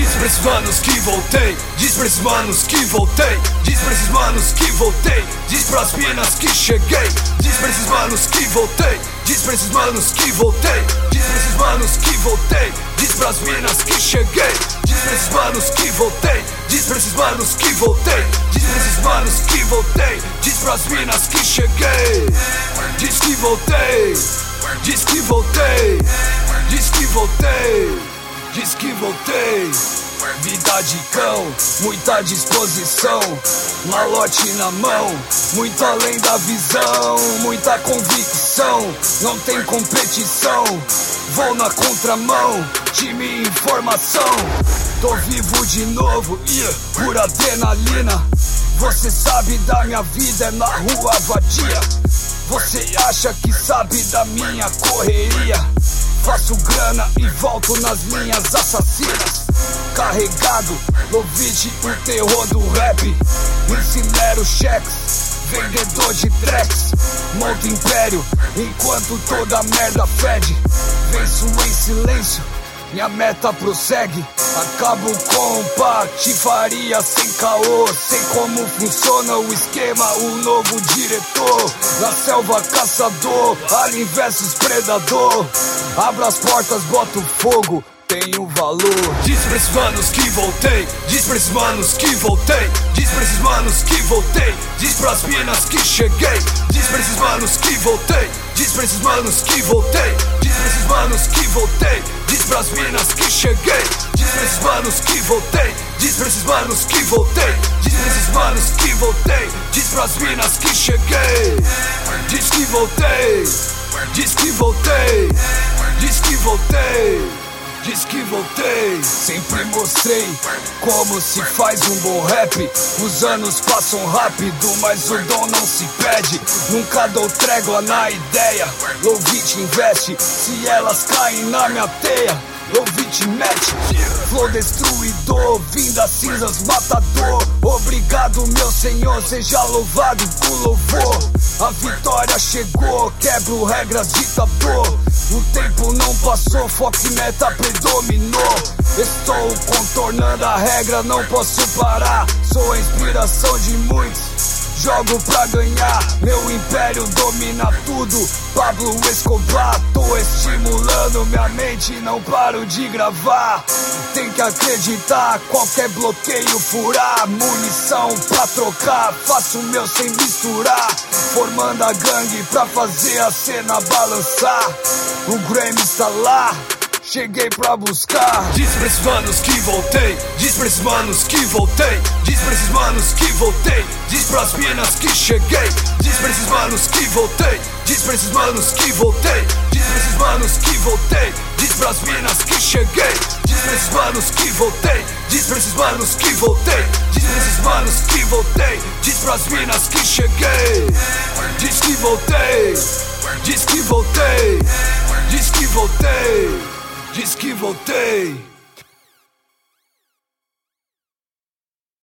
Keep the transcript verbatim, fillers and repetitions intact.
Diz pra esses manos que voltei, diz pra esses manos que voltei, diz pra esses manos que voltei, diz pras minas que cheguei, diz pra esses manos que voltei, diz pra esses manos que voltei, diz pra esses manos que voltei, diz pras minas que cheguei, diz pra esses manos que voltei, diz pra esses manos que voltei, diz pra esses manos que voltei, diz pras minas que cheguei, diz que voltei, diz que voltei, diz que voltei, diz que voltei. Vida de cão, muita disposição, malote na mão, muito além da visão, muita convicção, não tem competição, vou na contramão, time informação, tô vivo de novo, yeah, pura adrenalina, você sabe da minha vida, é na rua vadia, você acha que sabe da minha correria, faço grana e volto nas linhas assassinas. Carregado, Lovitch, o terror do rap. Incinero cheques, vendedor de tracks. Monto império, enquanto toda merda fede. Venço em silêncio, minha meta prossegue. Acabo com patifaria sem caô. Sei como funciona o esquema, o novo diretor. Na selva caçador, alien versus predador. Abro as portas, boto fogo, tenho valor. Diz pra esses manos que voltei, diz pra esses manos que voltei, diz pra esses manos que voltei, diz pras minas que cheguei, diz pra esses manos que voltei, diz pra esses manos que voltei, diz pra esses manos que voltei, diz pras minas que cheguei, diz pra esses manos que voltei, diz pra esses manos que voltei, diz pra esses manos que voltei, diz pras minas que cheguei, diz que voltei, diz que voltei, diz que voltei, diz que voltei. Sempre mostrei como se faz um bom rap. Os anos passam rápido, mas o dom não se perde. Nunca dou trégua na ideia, Lovitch investe. Se elas caem na minha teia, Lovitch mete. Flow destruidor, vim das cinzas matador. Obrigado meu senhor, seja louvado com louvor. A vitória chegou, quebro regras ditador. O tempo não passou, foco e meta predominou. Estou contornando a regra, não posso parar. Sou a inspiração de muitos, jogo pra ganhar. Meu império domina tudo, Pablo Escobar. Tô estimulando minha mente, não paro de gravar. Tem que acreditar, qualquer bloqueio furar. Munição pra trocar, faço o meu sem misturar. Formando a gangue pra fazer a cena balançar. O Grammy está lá, cheguei pra buscar. Diz pra esses manos que voltei, diz pra esses manos que voltei, diz pra esses manos que voltei, diz pras minas que cheguei, diz pra esses manos que voltei, diz pra esses manos que voltei, diz pra esses manos que voltei, diz pras minas que cheguei, diz pra esses manos que voltei, diz pra esses manos que voltei, diz pra esses manos que voltei, diz pras minas que cheguei, diz que voltei, diz que voltei, diz que voltei, diz que voltei.